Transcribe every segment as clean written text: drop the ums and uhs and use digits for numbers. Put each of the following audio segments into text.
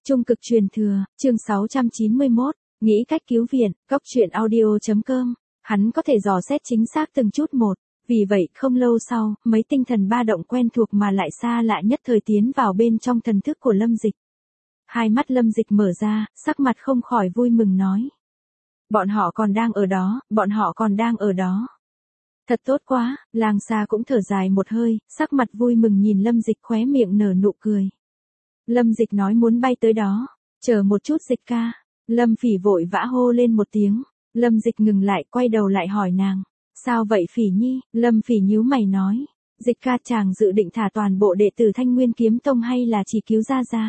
Trung cực truyền thừa, chương 691, nghĩ cách cứu viện, góc truyện audio.com. Hắn có thể dò xét chính xác từng chút một, vì vậy không lâu sau, mấy tinh thần ba động quen thuộc mà lại xa lạ nhất thời tiến vào bên trong thần thức của Lâm Dịch. Hai mắt Lâm Dịch mở ra, sắc mặt không khỏi vui mừng nói. Bọn họ còn đang ở đó, bọn họ còn đang ở đó. Thật tốt quá, Lang Sa cũng thở dài một hơi, sắc mặt vui mừng nhìn Lâm Dịch khóe miệng nở nụ cười. Lâm Dịch nói muốn bay tới đó, chờ một chút Dịch ca. Lâm Phỉ vội vã hô lên một tiếng, Lâm Dịch ngừng lại quay đầu lại hỏi nàng. Sao vậy Phỉ nhi? Lâm Phỉ nhíu mày nói. Dịch ca chàng dự định thả toàn bộ đệ tử Thanh Nguyên Kiếm Tông hay là chỉ cứu Gia Gia?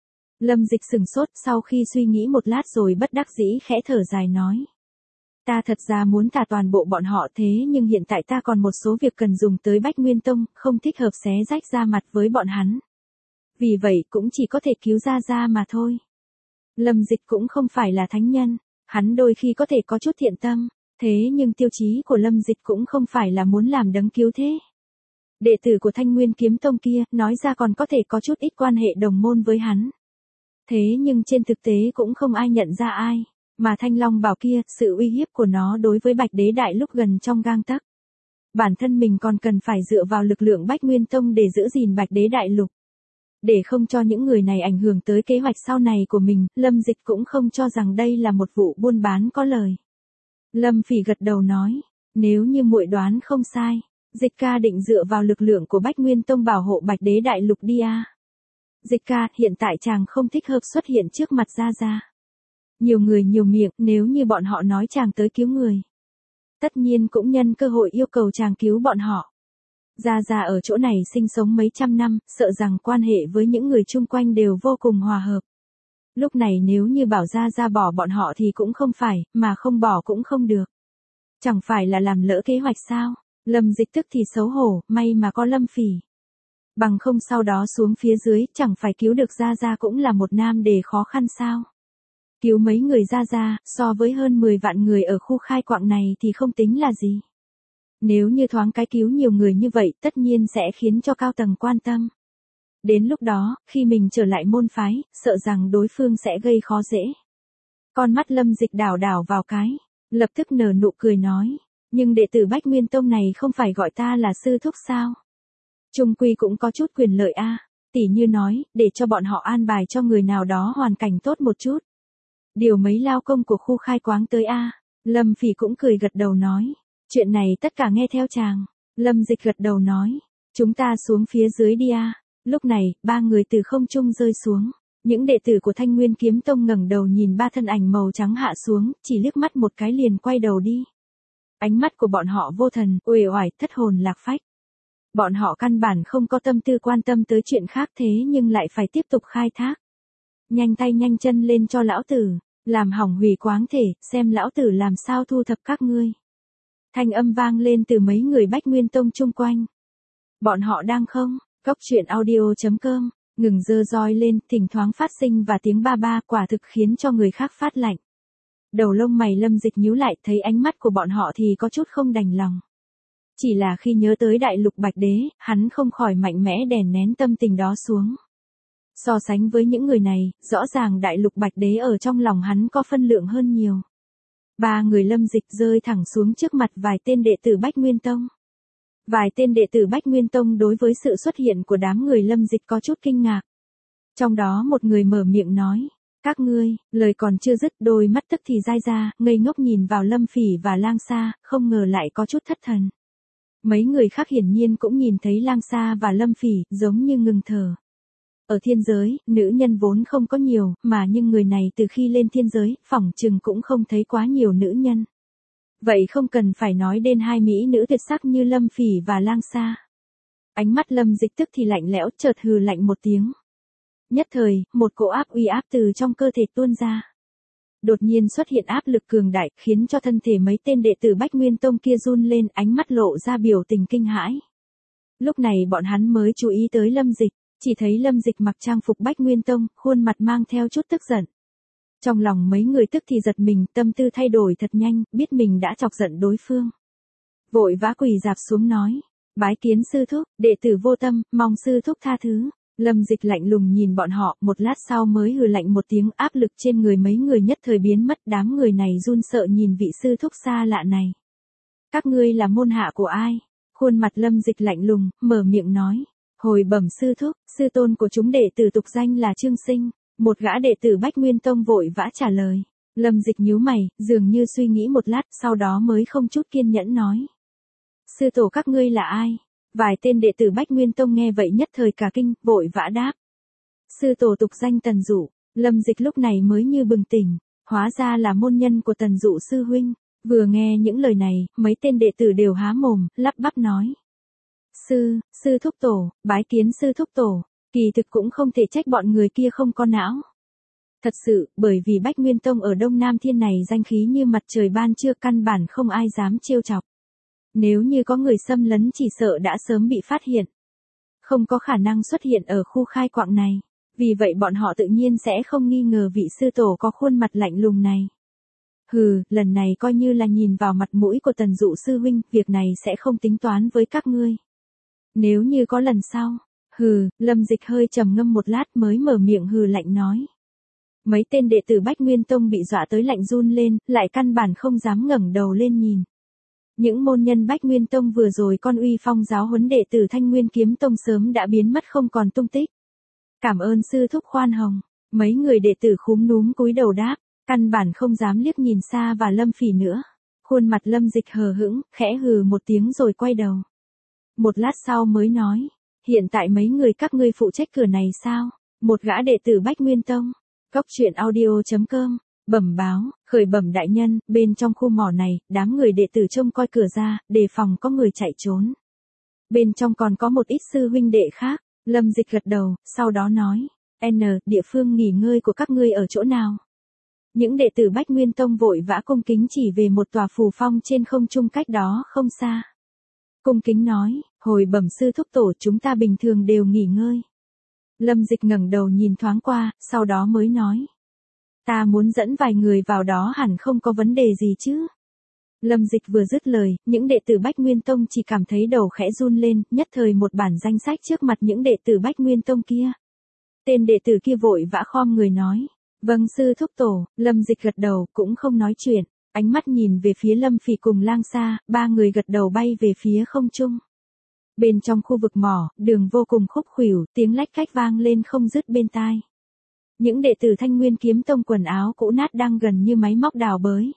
Lâm Dịch sừng sốt sau khi suy nghĩ một lát rồi bất đắc dĩ khẽ thở dài nói. Ta thật ra muốn thả toàn bộ bọn họ thế nhưng hiện tại ta còn một số việc cần dùng tới Bách Nguyên Tông, không thích hợp xé rách ra mặt với bọn hắn. Vì vậy cũng chỉ có thể cứu Gia Gia mà thôi. Lâm Dịch cũng không phải là thánh nhân, hắn đôi khi có thể có chút thiện tâm, thế nhưng tiêu chí của Lâm Dịch cũng không phải là muốn làm đấng cứu thế. Đệ tử của Thanh Nguyên Kiếm Tông kia, nói ra còn có thể có chút ít quan hệ đồng môn với hắn. Thế nhưng trên thực tế cũng không ai nhận ra ai, mà Thanh Long Bảo kia, sự uy hiếp của nó đối với Bạch Đế Đại lúc gần trong gang tấc. Bản thân mình còn cần phải dựa vào lực lượng Bách Nguyên Tông để giữ gìn Bạch Đế Đại lục. Để không cho những người này ảnh hưởng tới kế hoạch sau này của mình, Lâm Dịch cũng không cho rằng đây là một vụ buôn bán có lời. Lâm Phỉ gật đầu nói, nếu như muội đoán không sai, Dịch ca định dựa vào lực lượng của Bách Nguyên Tông bảo hộ Bạch Đế Đại lục đi à. Dịch ca, hiện tại chàng không thích hợp xuất hiện trước mặt Gia Gia. Nhiều người nhiều miệng, nếu như bọn họ nói chàng tới cứu người. Tất nhiên cũng nhân cơ hội yêu cầu chàng cứu bọn họ. Gia Gia ở chỗ này sinh sống mấy trăm năm, sợ rằng quan hệ với những người chung quanh đều vô cùng hòa hợp. Lúc này nếu như bảo Gia Gia bỏ bọn họ thì cũng không phải, mà không bỏ cũng không được. Chẳng phải là làm lỡ kế hoạch sao? Lâm Dịch tức thì xấu hổ, may mà có Lâm Phỉ. Bằng không sau đó xuống phía dưới, chẳng phải cứu được Gia Gia cũng là một nam đề khó khăn sao? Cứu mấy người Gia Gia, so với hơn 10 vạn người ở khu khai quạng này thì không tính là gì. Nếu như thoáng cái cứu nhiều người như vậy tất nhiên sẽ khiến cho cao tầng quan tâm. Đến lúc đó, khi mình trở lại môn phái, sợ rằng đối phương sẽ gây khó dễ. Con mắt Lâm Dịch đảo đảo vào cái, lập tức nở nụ cười nói, nhưng đệ tử Bách Nguyên Tông này không phải gọi ta là sư thúc sao? Trung quy cũng có chút quyền lợi a, tỉ như nói, để cho bọn họ an bài cho người nào đó hoàn cảnh tốt một chút. Điều mấy lao công của khu khai quáng tới a. Lâm Phỉ cũng cười gật đầu nói, chuyện này tất cả nghe theo chàng. Lâm Dịch gật đầu nói, chúng ta xuống phía dưới đi a. Lúc này, ba người từ không trung rơi xuống. Những đệ tử của Thanh Nguyên Kiếm Tông ngẩng đầu nhìn ba thân ảnh màu trắng hạ xuống, chỉ liếc mắt một cái liền quay đầu đi. Ánh mắt của bọn họ vô thần, uể oải, thất hồn lạc phách. Bọn họ căn bản không có tâm tư quan tâm tới chuyện khác thế nhưng lại phải tiếp tục khai thác. Nhanh tay nhanh chân lên cho lão tử, làm hỏng hủy quáng thể, xem lão tử làm sao thu thập các ngươi. Thanh âm vang lên từ mấy người Bách Nguyên Tông chung quanh. Bọn họ đang không, góc truyện audio.com, ngừng giơ roi lên, thỉnh thoáng phát sinh và tiếng ba ba quả thực khiến cho người khác phát lạnh. Đầu lông mày Lâm Dịch nhíu lại thấy ánh mắt của bọn họ thì có chút không đành lòng. Chỉ là khi nhớ tới đại lục Bạch Đế, hắn không khỏi mạnh mẽ đè nén tâm tình đó xuống. So sánh với những người này, rõ ràng đại lục Bạch Đế ở trong lòng hắn có phân lượng hơn nhiều. Ba người Lâm Dịch rơi thẳng xuống trước mặt vài tên đệ tử Bách Nguyên Tông. Vài tên đệ tử Bách Nguyên Tông đối với sự xuất hiện của đám người Lâm Dịch có chút kinh ngạc. Trong đó một người mở miệng nói, các ngươi, lời còn chưa dứt đôi mắt tức thì dai ra, ngây ngốc nhìn vào Lâm Phỉ và Lang Sa, không ngờ lại có chút thất thần. Mấy người khác hiển nhiên cũng nhìn thấy Lang Sa và Lâm Phỉ, giống như ngừng thở. Ở thiên giới, nữ nhân vốn không có nhiều, mà nhưng người này từ khi lên thiên giới, phỏng chừng cũng không thấy quá nhiều nữ nhân. Vậy không cần phải nói đến hai mỹ nữ tuyệt sắc như Lâm Phỉ và Lang Sa. Ánh mắt Lâm Dịch tức thì lạnh lẽo, chợt hừ lạnh một tiếng. Nhất thời, một cỗ áp uy áp từ trong cơ thể tuôn ra. Đột nhiên xuất hiện áp lực cường đại, khiến cho thân thể mấy tên đệ tử Bách Nguyên Tông kia run lên, ánh mắt lộ ra biểu tình kinh hãi. Lúc này bọn hắn mới chú ý tới Lâm Dịch, chỉ thấy Lâm Dịch mặc trang phục Bách Nguyên Tông, khuôn mặt mang theo chút tức giận. Trong lòng mấy người tức thì giật mình, tâm tư thay đổi thật nhanh, biết mình đã chọc giận đối phương. Vội vã quỳ rạp xuống nói, bái kiến sư thúc, đệ tử vô tâm, mong sư thúc tha thứ. Lâm Dịch lạnh lùng nhìn bọn họ, một lát sau mới hừ lạnh một tiếng, áp lực trên người mấy người nhất thời biến mất, đám người này run sợ nhìn vị sư thúc xa lạ này. Các ngươi là môn hạ của ai? Khuôn mặt Lâm Dịch lạnh lùng, mở miệng nói. Hồi bẩm sư thúc, sư tôn của chúng đệ tử tục danh là Trương Sinh. Một gã đệ tử Bách Nguyên Tông vội vã trả lời. Lâm Dịch nhíu mày, dường như suy nghĩ một lát, sau đó mới không chút kiên nhẫn nói. Sư tổ các ngươi là ai? Vài tên đệ tử Bách Nguyên Tông nghe vậy nhất thời cả kinh, vội vã đáp. Sư tổ tục danh Tần Dụ. Lâm Dịch lúc này mới như bừng tỉnh, hóa ra là môn nhân của Tần Dụ sư huynh. Vừa nghe những lời này, mấy tên đệ tử đều há mồm, lắp bắp nói. Sư thúc tổ, bái kiến sư thúc tổ, kỳ thực cũng không thể trách bọn người kia không có não. Thật sự, bởi vì Bách Nguyên Tông ở Đông Nam Thiên này danh khí như mặt trời ban trưa, căn bản không ai dám trêu chọc. Nếu như có người xâm lấn chỉ sợ đã sớm bị phát hiện. Không có khả năng xuất hiện ở khu khai quạng này, vì vậy bọn họ tự nhiên sẽ không nghi ngờ vị sư tổ có khuôn mặt lạnh lùng này. Hừ, lần này coi như là nhìn vào mặt mũi của Tần Dụ sư huynh, việc này sẽ không tính toán với các ngươi. Nếu như có lần sau, Lâm Dịch hơi trầm ngâm một lát mới mở miệng hừ lạnh nói. Mấy tên đệ tử Bách Nguyên Tông bị dọa tới lạnh run lên, lại căn bản không dám ngẩng đầu lên nhìn. Những môn nhân Bách Nguyên Tông vừa rồi con uy phong giáo huấn đệ tử Thanh Nguyên Kiếm Tông sớm đã biến mất không còn tung tích. Cảm ơn sư thúc khoan hồng, mấy người đệ tử khúm núm cúi đầu đáp, căn bản không dám liếc nhìn xa và Lâm Phỉ nữa. Khuôn mặt Lâm Dịch hờ hững, khẽ hừ một tiếng rồi quay đầu. Một lát sau mới nói, hiện tại mấy người các ngươi phụ trách cửa này sao? Một gã đệ tử Bách Nguyên Tông. Cốc truyện audio.com, bẩm báo, khởi bẩm đại nhân, bên trong khu mỏ này, đám người đệ tử trông coi cửa ra, đề phòng có người chạy trốn. Bên trong còn có một ít sư huynh đệ khác. Lâm Dịch gật đầu, sau đó nói, địa phương nghỉ ngơi của các ngươi ở chỗ nào? Những đệ tử Bách Nguyên Tông vội vã cung kính chỉ về một tòa phù phong trên không trung cách đó không xa. Cung kính nói, hồi bẩm sư thúc tổ, chúng ta bình thường đều nghỉ ngơi. Lâm Dịch ngẩng đầu nhìn thoáng qua, sau đó mới nói. Ta muốn dẫn vài người vào đó hẳn không có vấn đề gì chứ. Lâm Dịch vừa dứt lời, những đệ tử Bách Nguyên Tông chỉ cảm thấy đầu khẽ run lên, nhất thời một bản danh sách trước mặt những đệ tử Bách Nguyên Tông kia. Tên đệ tử kia vội vã khom người nói. Vâng sư thúc tổ. Lâm Dịch gật đầu, cũng không nói chuyện, ánh mắt nhìn về phía Lâm Phỉ cùng Lang Sa, ba người gật đầu bay về phía không trung. Bên trong khu vực mỏ, đường vô cùng khúc khuỷu, tiếng lách cách vang lên không dứt bên tai. Những đệ tử Thanh Nguyên Kiếm Tông quần áo cũ nát đang gần như máy móc đào bới.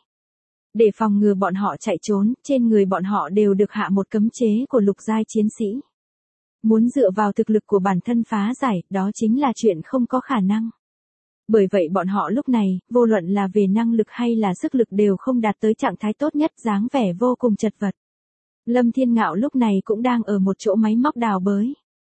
Để phòng ngừa bọn họ chạy trốn, trên người bọn họ đều được hạ một cấm chế của lục giai chiến sĩ. Muốn dựa vào thực lực của bản thân phá giải, đó chính là chuyện không có khả năng. Bởi vậy bọn họ lúc này, vô luận là về năng lực hay là sức lực đều không đạt tới trạng thái tốt nhất, dáng vẻ vô cùng chật vật. Lâm Thiên Ngạo lúc này cũng đang ở một chỗ máy móc đào bới.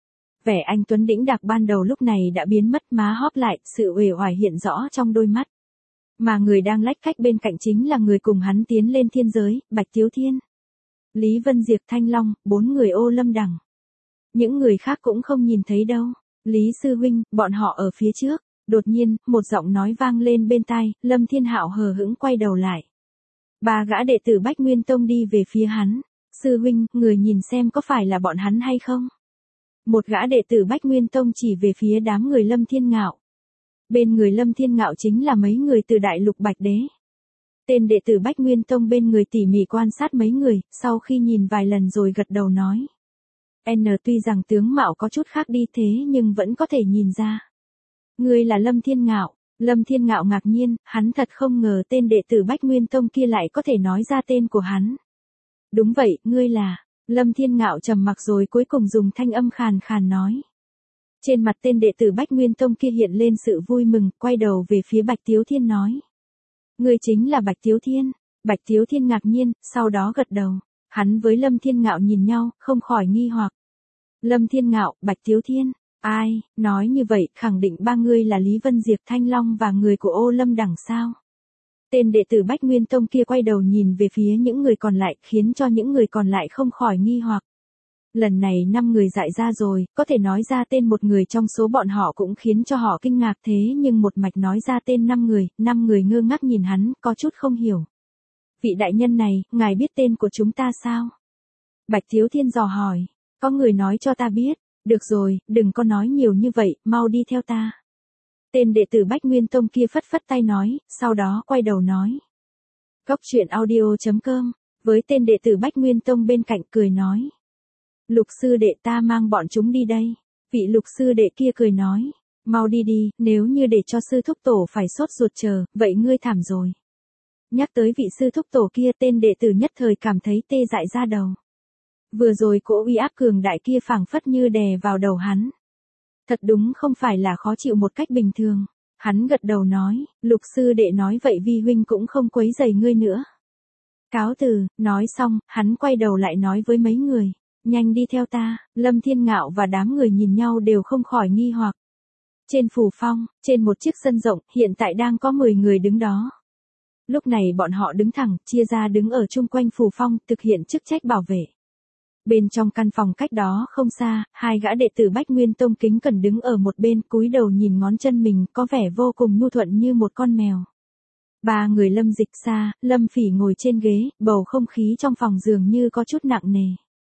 Vẻ anh tuấn đĩnh đạc ban đầu lúc này đã biến mất, má hóp lại, sự uể oải hiện rõ trong đôi mắt. Mà người đang lách cách bên cạnh chính là người cùng hắn tiến lên thiên giới, Bạch Tiếu Thiên. Lý Vân Diệp, Thanh Long, 4 người Ô Lâm Đằng. Những người khác cũng không nhìn thấy đâu. Lý sư huynh, bọn họ ở phía trước. Đột nhiên, một giọng nói vang lên bên tai, Lâm Thiên Hạo hờ hững quay đầu lại. Ba gã đệ tử Bách Nguyên Tông đi về phía hắn. Sư huynh, người nhìn xem có phải là bọn hắn hay không? Một gã đệ tử Bách Nguyên Tông chỉ về phía đám người Lâm Thiên Ngạo. Bên người Lâm Thiên Ngạo chính là mấy người từ Đại Lục Bạch Đế. Tên đệ tử Bách Nguyên Tông bên người tỉ mỉ quan sát mấy người, sau khi nhìn vài lần rồi gật đầu nói. Tuy rằng tướng mạo có chút khác đi thế nhưng vẫn có thể nhìn ra. Ngươi là Lâm Thiên Ngạo. Lâm Thiên Ngạo ngạc nhiên, hắn thật không ngờ tên đệ tử Bách Nguyên Tông kia lại có thể nói ra tên của hắn. Đúng vậy, ngươi là. Lâm Thiên Ngạo trầm mặc rồi cuối cùng dùng thanh âm khàn khàn nói. Trên mặt tên đệ tử Bách Nguyên Tông kia hiện lên sự vui mừng, quay đầu về phía Bạch Tiếu Thiên nói. Ngươi chính là Bạch Tiếu Thiên. Bạch Tiếu Thiên ngạc nhiên, sau đó gật đầu. Hắn với Lâm Thiên Ngạo nhìn nhau, không khỏi nghi hoặc. Lâm Thiên Ngạo, Bạch Tiếu Thiên. Ai, nói như vậy, khẳng định ba người là Lý Vân Diệp, Thanh Long và người của Ô Lâm Đằng sao? Tên đệ tử Bách Nguyên Tông kia quay đầu nhìn về phía những người còn lại, khiến cho những người còn lại không khỏi nghi hoặc. Lần này 5 người dại ra rồi, có thể nói ra tên một người trong số bọn họ cũng khiến cho họ kinh ngạc, thế nhưng một mạch nói ra tên 5 người ngơ ngác nhìn hắn, có chút không hiểu. Vị đại nhân này, ngài biết tên của chúng ta sao? Bạch Tiếu Thiên dò hỏi. Có người nói cho ta biết. Được rồi, đừng có nói nhiều như vậy, mau đi theo ta. Tên đệ tử Bách Nguyên Tông kia phất phất tay nói, sau đó quay đầu nói. Cốc truyện audio.com, với tên đệ tử Bách Nguyên Tông bên cạnh cười nói. Lục sư đệ ta mang bọn chúng đi đây. Vị lục sư đệ kia cười nói. Mau đi đi, nếu như để cho sư thúc tổ phải sốt ruột chờ, vậy ngươi thảm rồi. Nhắc tới vị sư thúc tổ kia, tên đệ tử nhất thời cảm thấy tê dại ra đầu. Vừa rồi cỗ uy áp cường đại kia phảng phất như đè vào đầu hắn. Thật đúng không phải là khó chịu một cách bình thường. Hắn gật đầu nói, lục sư đệ nói vậy vi huynh cũng không quấy rầy ngươi nữa. Cáo từ, nói xong, hắn quay đầu lại nói với mấy người, nhanh đi theo ta. Lâm Thiên Ngạo và đám người nhìn nhau đều không khỏi nghi hoặc. Trên phù phong, trên một chiếc sân rộng, hiện tại đang có 10 người đứng đó. Lúc này bọn họ đứng thẳng, chia ra đứng ở chung quanh phù phong, thực hiện chức trách bảo vệ. Bên trong căn phòng cách đó không xa, hai gã đệ tử Bách Nguyên Tông kính cẩn đứng ở một bên, cúi đầu nhìn ngón chân mình, có vẻ vô cùng nhu thuận như một con mèo. Ba người Lâm Dịch xa, Lâm Phỉ ngồi trên ghế, bầu không khí trong phòng dường như có chút nặng nề.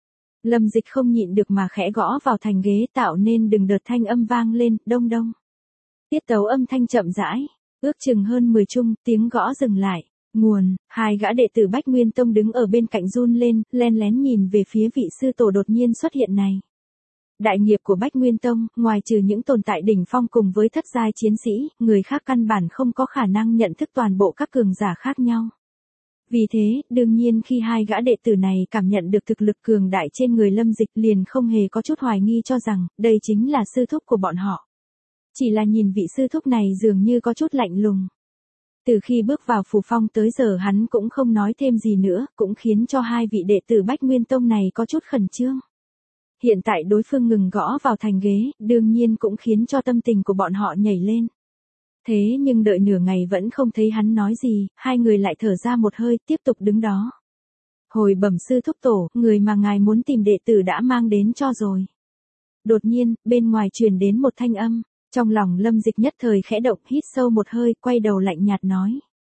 Lâm Dịch không nhịn được mà khẽ gõ vào thành ghế, tạo nên từng đợt thanh âm vang lên, đông đông. Tiết tấu âm thanh chậm rãi, ước chừng hơn 10 chung, tiếng gõ dừng lại. Nguồn, hai gã đệ tử Bách Nguyên Tông đứng ở bên cạnh run lên, len lén nhìn về phía vị sư tổ đột nhiên xuất hiện này. Đại nghiệp của Bách Nguyên Tông, ngoài trừ những tồn tại đỉnh phong cùng với thất giai chiến sĩ, người khác căn bản không có khả năng nhận thức toàn bộ các cường giả khác nhau. Vì thế, đương nhiên khi hai gã đệ tử này cảm nhận được thực lực cường đại trên người Lâm Dịch liền không hề có chút hoài nghi cho rằng, đây chính là sư thúc của bọn họ. Chỉ là nhìn vị sư thúc này dường như có chút lạnh lùng. Từ khi bước vào phù phong tới giờ hắn cũng không nói thêm gì nữa, cũng khiến cho hai vị đệ tử Bách Nguyên Tông này có chút khẩn trương. Hiện tại đối phương ngừng gõ vào thành ghế, đương nhiên cũng khiến cho tâm tình của bọn họ nhảy lên. Thế nhưng đợi nửa ngày vẫn không thấy hắn nói gì, hai người lại thở ra một hơi, tiếp tục đứng đó. Hồi bẩm sư thúc tổ, người mà ngài muốn tìm đệ tử đã mang đến cho rồi. Đột nhiên, bên ngoài truyền đến một thanh âm. Trong lòng Lâm Dịch nhất thời khẽ động, hít sâu một hơi, quay đầu lạnh nhạt nói.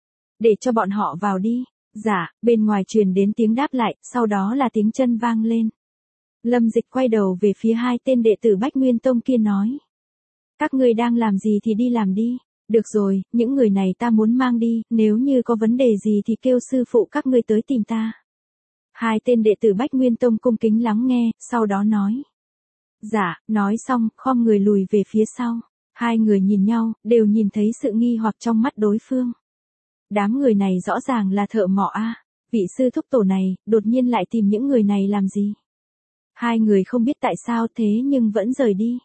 Để cho bọn họ vào đi. Dạ, bên ngoài truyền đến tiếng đáp lại, sau đó là tiếng chân vang lên. Lâm Dịch quay đầu về phía hai tên đệ tử Bách Nguyên Tông kia nói. Các ngươi đang làm gì thì đi làm đi. Được rồi, những người này ta muốn mang đi, nếu như có vấn đề gì thì kêu sư phụ các ngươi tới tìm ta. Hai tên đệ tử Bách Nguyên Tông cung kính lắng nghe, sau đó nói. Dạ, nói xong, khom người lùi về phía sau. Hai người nhìn nhau, đều nhìn thấy sự nghi hoặc trong mắt đối phương. Đám người này rõ ràng là thợ mỏ a. Vị sư thúc tổ này, đột nhiên lại tìm những người này làm gì? Hai người không biết tại sao thế nhưng vẫn rời đi.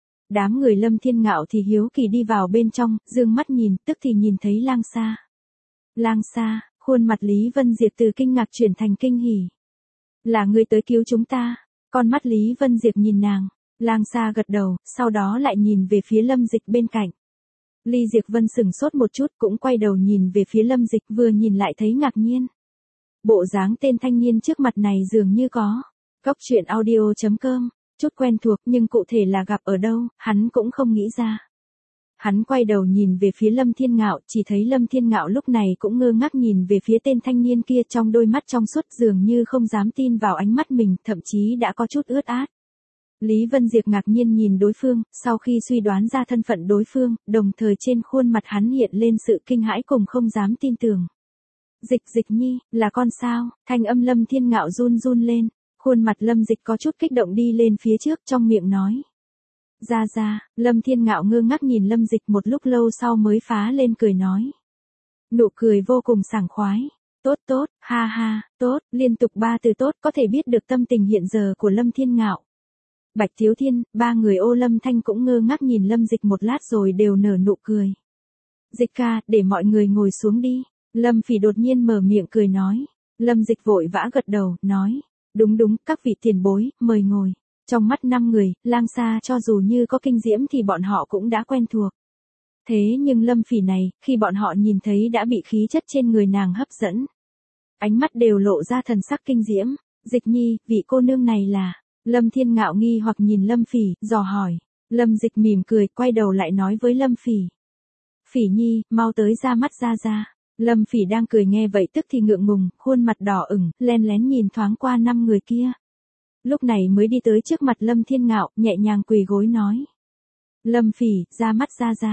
Đám người Lâm Thiên Ngạo thì hiếu kỳ đi vào bên trong, dương mắt nhìn, tức thì nhìn thấy Lang Sa. Lang Sa, khuôn mặt Lý Vân Diệp từ kinh ngạc chuyển thành kinh hỉ. Là người tới cứu chúng ta. Con mắt Lý Vân Diệp nhìn nàng. Lang Sa gật đầu, sau đó lại nhìn về phía Lâm Dịch bên cạnh. Ly Diệp Vân sừng sốt một chút, cũng quay đầu nhìn về phía Lâm Dịch, vừa nhìn lại thấy ngạc nhiên. Bộ dáng tên thanh niên trước mặt này dường như có. Cốc truyện audio.com, chút quen thuộc nhưng cụ thể là gặp ở đâu, hắn cũng không nghĩ ra. Hắn quay đầu nhìn về phía Lâm Thiên Ngạo, chỉ thấy Lâm Thiên Ngạo lúc này cũng ngơ ngác nhìn về phía tên thanh niên kia, trong đôi mắt trong suốt dường như không dám tin vào ánh mắt mình, thậm chí đã có chút ướt át. Lý Vân Diệp ngạc nhiên nhìn đối phương, sau khi suy đoán ra thân phận đối phương, đồng thời trên khuôn mặt hắn hiện lên sự kinh hãi cùng không dám tin tưởng. Dịch Dịch nhi, là con sao? Thanh âm Lâm Thiên Ngạo run run lên, khuôn mặt Lâm Dịch có chút kích động đi lên phía trước, trong miệng nói. Ra, Lâm Thiên Ngạo ngơ ngác nhìn Lâm Dịch một lúc lâu sau mới phá lên cười nói. Nụ cười vô cùng sảng khoái. Tốt, ha ha, tốt, liên tục 3 từ tốt có thể biết được tâm tình hiện giờ của Lâm Thiên Ngạo. Bạch Thiếu Thiên, ba người Ô Lâm Thanh cũng ngơ ngác nhìn Lâm Dịch một lát rồi đều nở nụ cười. Dịch ca, để mọi người ngồi xuống đi. Lâm Phỉ đột nhiên mở miệng cười nói. Lâm Dịch vội vã gật đầu, nói. Đúng, các vị tiền bối, mời ngồi. Trong mắt 5 người, Lang Sa cho dù như có kinh diễm thì bọn họ cũng đã quen thuộc. Thế nhưng Lâm Phỉ này, khi bọn họ nhìn thấy đã bị khí chất trên người nàng hấp dẫn. Ánh mắt đều lộ ra thần sắc kinh diễm. Dịch nhi, vị cô nương này là... Lâm Thiên Ngạo nghi hoặc nhìn Lâm Phỉ, dò hỏi. Lâm Dịch mỉm cười, quay đầu lại nói với Lâm Phỉ. Phỉ nhi, mau tới ra mắt ra. Lâm Phỉ đang cười nghe vậy tức thì ngượng ngùng, khuôn mặt đỏ ửng, len lén nhìn thoáng qua 5 người kia. lúc này mới đi tới trước mặt Lâm Thiên Ngạo, nhẹ nhàng quỳ gối nói. Lâm Phỉ, ra mắt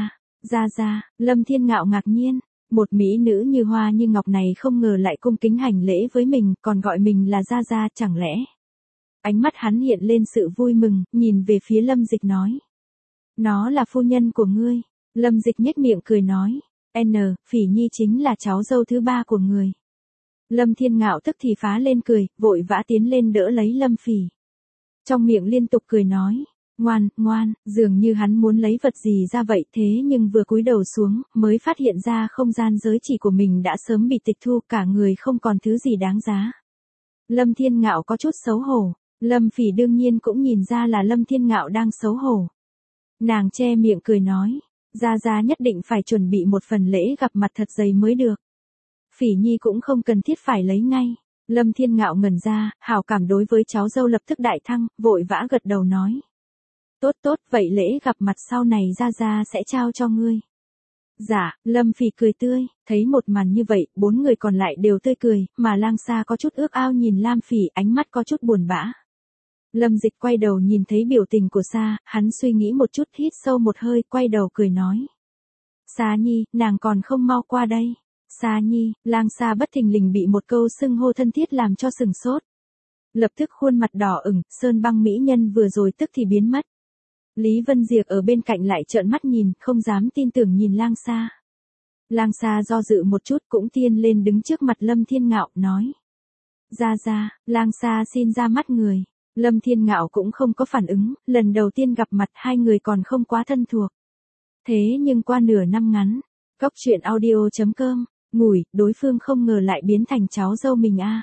ra. Lâm Thiên Ngạo ngạc nhiên, một mỹ nữ như hoa như ngọc này không ngờ lại cung kính hành lễ với mình, còn gọi mình là ra, chẳng lẽ. Ánh mắt hắn hiện lên sự vui mừng, nhìn về phía Lâm Dịch nói. Nó là phu nhân của ngươi. Lâm Dịch nhếch miệng cười nói. Phỉ Nhi chính là cháu dâu thứ 3 của người. Lâm Thiên Ngạo tức thì phá lên cười, vội vã tiến lên đỡ lấy Lâm Phỉ. Trong miệng liên tục cười nói. Ngoan, dường như hắn muốn lấy vật gì ra vậy, thế nhưng vừa cúi đầu xuống, mới phát hiện ra không gian giới chỉ của mình đã sớm bị tịch thu, cả người không còn thứ gì đáng giá. Lâm Thiên Ngạo có chút xấu hổ, Lâm Phỉ đương nhiên cũng nhìn ra là Lâm Thiên Ngạo đang xấu hổ. Nàng che miệng cười nói, ra nhất định phải chuẩn bị một phần lễ gặp mặt thật dày mới được. Phỉ Nhi cũng không cần thiết phải lấy ngay. Lâm Thiên Ngạo ngẩn ra, hảo cảm đối với cháu dâu lập tức đại thăng, vội vã gật đầu nói. Tốt, vậy lễ gặp mặt sau này ra sẽ trao cho ngươi. Dạ, Lâm Phỉ cười tươi, thấy một màn như vậy, 4 người còn lại đều tươi cười, mà Lang Sa có chút ước ao nhìn Lam Phỉ, ánh mắt có chút buồn bã. Lâm Dịch quay đầu nhìn thấy biểu tình của Sa, hắn suy nghĩ một chút, hít sâu một hơi, quay đầu cười nói. Sa Nhi, nàng còn không mau qua đây. Sa Nhi, Lang Sa bất thình lình bị một câu xưng hô thân thiết làm cho sừng sốt. Lập tức khuôn mặt đỏ ửng, sơn băng mỹ nhân vừa rồi tức thì biến mất. Lý Vân Diệp ở bên cạnh lại trợn mắt nhìn, không dám tin tưởng nhìn Lang Sa. Lang Sa do dự một chút cũng tiên lên đứng trước mặt Lâm Thiên Ngạo, nói. Ra, Lang Sa xin ra mắt người. Lâm Thiên Ngạo cũng không có phản ứng, lần đầu tiên gặp mặt hai người còn không quá thân thuộc. Thế nhưng qua nửa năm ngắn, Cóc Truyện Audio.com, ngủi, đối phương không ngờ lại biến thành cháu dâu mình a.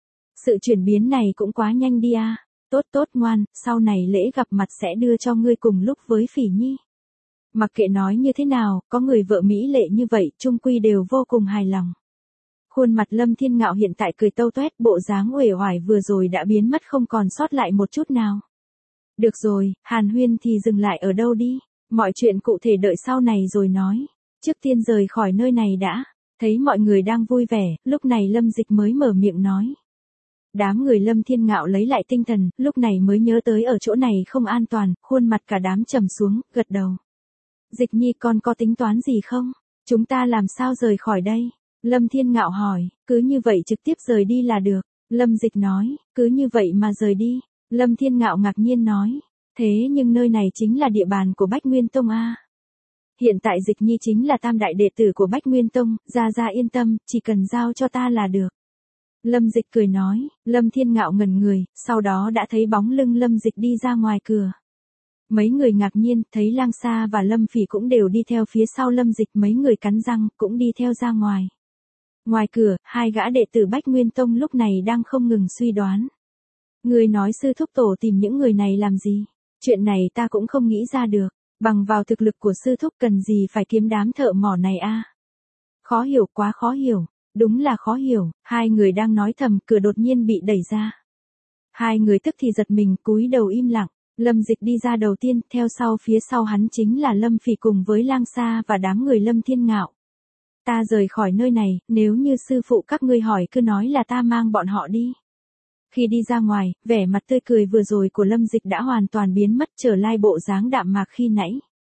Sự chuyển biến này cũng quá nhanh đi a. Tốt ngoan, sau này lễ gặp mặt sẽ đưa cho ngươi cùng lúc với Phỉ Nhi. Mặc kệ nói như thế nào, có người vợ mỹ lệ như vậy, chung quy đều vô cùng hài lòng. Khuôn mặt Lâm Thiên Ngạo hiện tại cười tâu toét, bộ dáng uể oải vừa rồi đã biến mất không còn sót lại một chút nào. Được rồi, hàn huyên thì dừng lại ở đâu đi, mọi chuyện cụ thể đợi sau này rồi nói. Trước tiên rời khỏi nơi này đã. Thấy mọi người đang vui vẻ, lúc này Lâm Dịch mới mở miệng nói. Đám người Lâm Thiên Ngạo lấy lại tinh thần, lúc này mới nhớ tới ở chỗ này không an toàn, khuôn mặt cả đám trầm xuống, gật đầu. Dịch Nhi con có tính toán gì không? Chúng ta làm sao rời khỏi đây? Lâm Thiên Ngạo hỏi, cứ như vậy trực tiếp rời đi là được. Lâm Dịch nói, cứ như vậy mà rời đi. Lâm Thiên Ngạo ngạc nhiên nói, thế nhưng nơi này chính là địa bàn của Bách Nguyên Tông a. Hiện tại Dịch Nhi chính là tam đại đệ tử của Bách Nguyên Tông, ra yên tâm, chỉ cần giao cho ta là được. Lâm Dịch cười nói, Lâm Thiên Ngạo ngẩn người, sau đó đã thấy bóng lưng Lâm Dịch đi ra ngoài cửa. Mấy người ngạc nhiên, thấy Lang Sa và Lâm Phỉ cũng đều đi theo phía sau Lâm Dịch, mấy người cắn răng, cũng đi theo ra ngoài. Ngoài cửa, hai gã đệ tử Bách Nguyên Tông lúc này đang không ngừng suy đoán. Người nói sư thúc tổ tìm những người này làm gì? Chuyện này ta cũng không nghĩ ra được, bằng vào thực lực của sư thúc cần gì phải kiếm đám thợ mỏ này a? Khó hiểu, quá khó hiểu. Đúng là khó hiểu, hai người đang nói thầm, cửa đột nhiên bị đẩy ra. Hai người tức thì giật mình, cúi đầu im lặng. Lâm Dịch đi ra đầu tiên, theo sau phía sau hắn chính là Lâm Phỉ cùng với Lang Sa và đám người Lâm Thiên Ngạo. Ta rời khỏi nơi này, nếu như sư phụ các ngươi hỏi cứ nói là ta mang bọn họ đi. Khi đi ra ngoài, vẻ mặt tươi cười vừa rồi của Lâm Dịch đã hoàn toàn biến mất, trở lại bộ dáng đạm mạc khi nãy.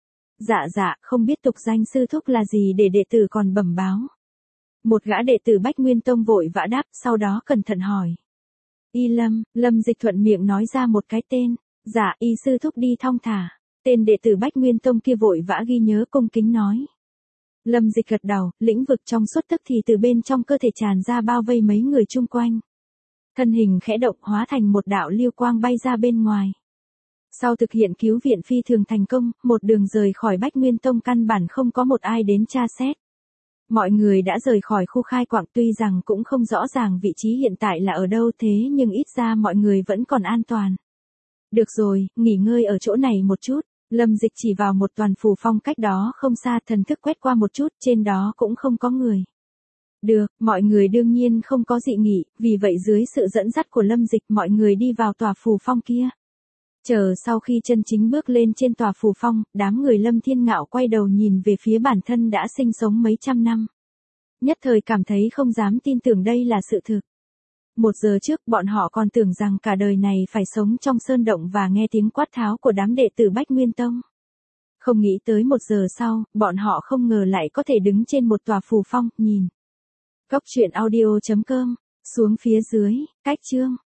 Dạ, không biết tục danh sư thúc là gì để đệ tử còn bẩm báo. Một gã đệ tử Bách Nguyên Tông vội vã đáp, sau đó cẩn thận hỏi. Y Lâm, Lâm Dịch thuận miệng nói ra một cái tên. Dạ, y sư thúc đi thong thả. Tên đệ tử Bách Nguyên Tông kia vội vã ghi nhớ, cung kính nói. Lâm Dịch gật đầu, lĩnh vực trong suốt tức thì từ bên trong cơ thể tràn ra bao vây mấy người chung quanh. Thân hình khẽ động hóa thành một đạo lưu quang bay ra bên ngoài. Sau thực hiện cứu viện phi thường thành công, một đường rời khỏi Bách Nguyên Tông căn bản không có một ai đến tra xét. Mọi người đã rời khỏi khu khai quạng, tuy rằng cũng không rõ ràng vị trí hiện tại là ở đâu, thế nhưng ít ra mọi người vẫn còn an toàn. Được rồi, nghỉ ngơi ở chỗ này một chút. Lâm Dịch chỉ vào một toàn phù phong cách đó không xa, thần thức quét qua một chút, trên đó cũng không có người. Được, mọi người đương nhiên không có dị nghị, vì vậy dưới sự dẫn dắt của Lâm Dịch mọi người đi vào tòa phù phong kia. Chờ sau khi chân chính bước lên trên tòa phù phong, đám người Lâm Thiên Ngạo quay đầu nhìn về phía bản thân đã sinh sống mấy trăm năm. Nhất thời cảm thấy không dám tin tưởng đây là sự thực. 1 giờ trước bọn họ còn tưởng rằng cả đời này phải sống trong sơn động và nghe tiếng quát tháo của đám đệ tử Bách Nguyên Tông. Không nghĩ tới 1 giờ sau, bọn họ không ngờ lại có thể đứng trên một tòa phù phong, nhìn. Góc truyện audio.com, xuống phía dưới, cách chương.